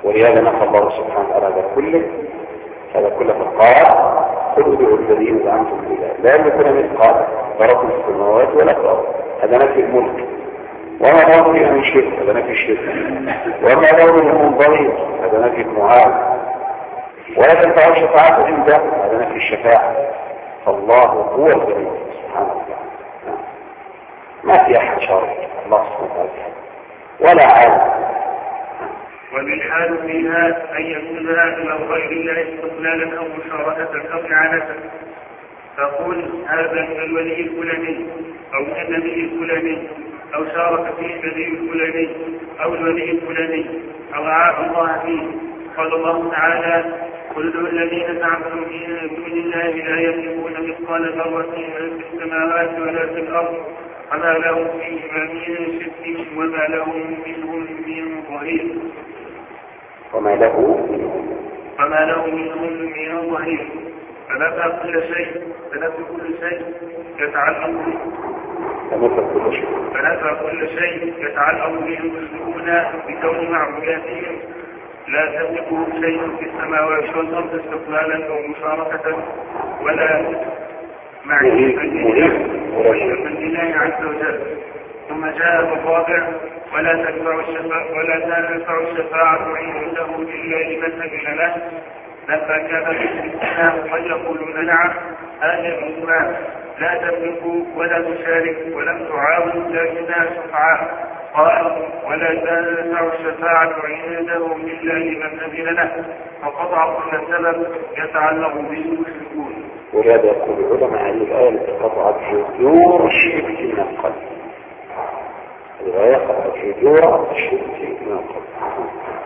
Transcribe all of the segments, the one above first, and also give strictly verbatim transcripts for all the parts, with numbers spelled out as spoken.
ولهذا نفى الله سبحانه وتعالى هذا كله هذا كله فقال قل ادعوا الذين زعمتم بالله لا يملكون مثقال ذرة في السماوات ولا في الارض، هذا نفي الملك. وما له من شرك، هذا نفي الشرك. وما له من ظهير، هذا نفي المعاد. ولا تنفع الشفاعة عنده، هذا نفي الشفاعة. فالله هو الغني سبحانه وتعالى، ما في احد شارك الله سبحانه وتعالى ولا عالم. والإلحاد فيها أن يكونها إلى غير الله استقلالا أو مشاركة أو إعانة، تقول هذا من الولي الفلاني أو من النبي الفلاني أو شارك فيه النبي الفلاني أو الولي الفلاني أو أعاد الله فيه. قال الله تعالى قل ادعوا الذين زعمتم من دون الله لا يملكون مثقال ذرة في السماوات ولا في الأرض وما لهم فيهما من شرك وما لهم منهم من ظهير وما له وما له منهم من ظهير. فنفى كل شيء فنفى كل شيء يتعلق فنفى كل شيء فنفى كل شيء يتعلق بهم المشركون بكون معبوداتهم لا تملكه شيء في السماوات والأرض استقلالا أو مشاركة ولا معية من الله عز وجل. ثم جاء بالرابع ولا تنفع الشفاعة ولا تنفع الشفاعة عنده إلا لمن أذن له. لما كان المشركون قد يقولون نعم آمنوا لا تملكوا ولا تشارك ولم تعاونوا لكنها شفعاء. قال ولا تنفع الشفاعة عنده إلا لمن أذن له، فقطع كل سبب يتعلق به المشركون. ولهذا يقول العلماء عن الآية التي قطعت جذور الشرك من القلب. الآية قطعت جذور الشرك من القلب.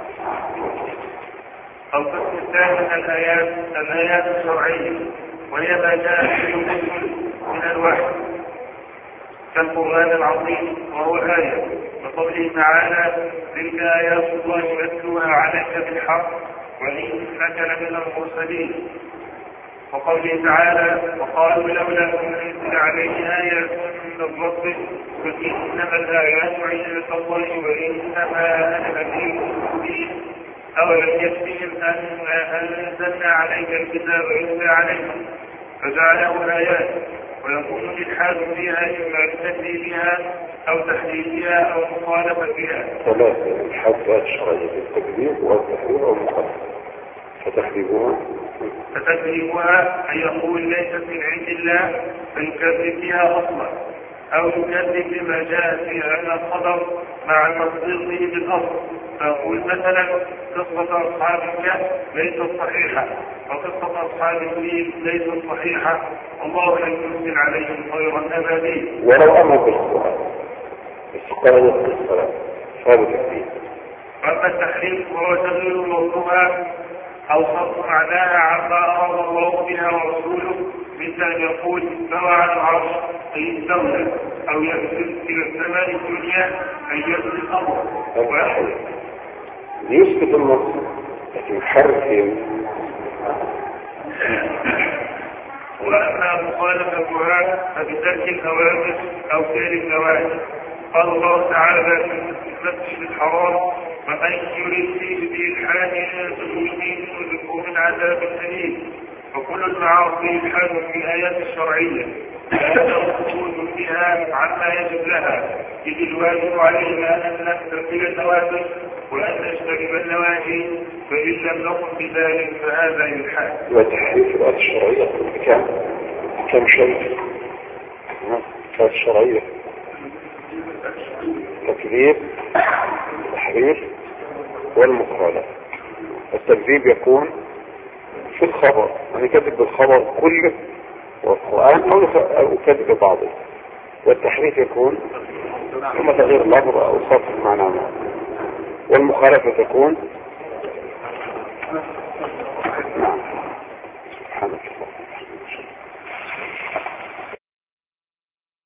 القسم الثاني من الآيات الآيات الشرعية، وهي ما جاء في الرسل من الوحي كالقرآن العظيم وهو آية، وقوله تعالى تلك آيات الله نتلوها عليك بالحق وإنك لمن المرسلين. وقوله تعالى وقالوا لولا أنزل عليه آية من ربه قل إنما الآيات عند الله وإنما أنا نذير مبين أولم يكفهم أن أنزلنا عليك الكتاب يتلى عليهم فجعله آيات. ويكون الإلحاد فيها إما بتكذيبها أو تحديثها أو مخالفتها. ثلاثة الإلحاد الشرعية بالتكذيب والتحريف أو المخالفة. فتكذيبها فتكذيبها أن يقول ليست من عند الله فيكذب بها أصلا، أو يكذب بما جاء في هذا الخبر مع تصديقه بالأصل، فيقول مثلا قصة أصحاب الكهف ليست صحيحة وقصة أصحاب الفيل ليست صحيحة والله لم ينزل عليهم خيرا أبدي. ولو أمر بالقرآن القرآن الصلاة هذا تكذيب. أما التحريف وهو تغيير موضوعها أو صرف معناها عما أراد الله بها ورسوله، مثل أن يقول استوى على العرش أي استولى، أو ينزل إلى السماء الدنيا أي ينزل الأمر. يثبت النص لكن يحرف فيه. وأما مخالفتها فبترك الأوامر أو فعل النواهي. قال الله تعالى في المسجد الحرام ومن يريد فيه بإلحاد بظلم نذقه من عذاب أليم. وكل المعاصي إلحاد في الآيات الشرعية هذا الخروج بها عما يجب لها، إذ الواجب علينا أن نستقبل النوافل وأن نجتنب النواهي، فإن لم نقم بذلك فهذا إلحاد. وتحريف الآيات الشرعية كم كم شيء؟ الآيات الشرعية تكذيب تحريف والمخالفة. التكذيب يكون في الخبر، يعني كذب بالخبر كله والقرآن أو كذب بعضه. والتحريف يكون ثم تغيير اللفظ أو صرف معناه. والمخالفة تكون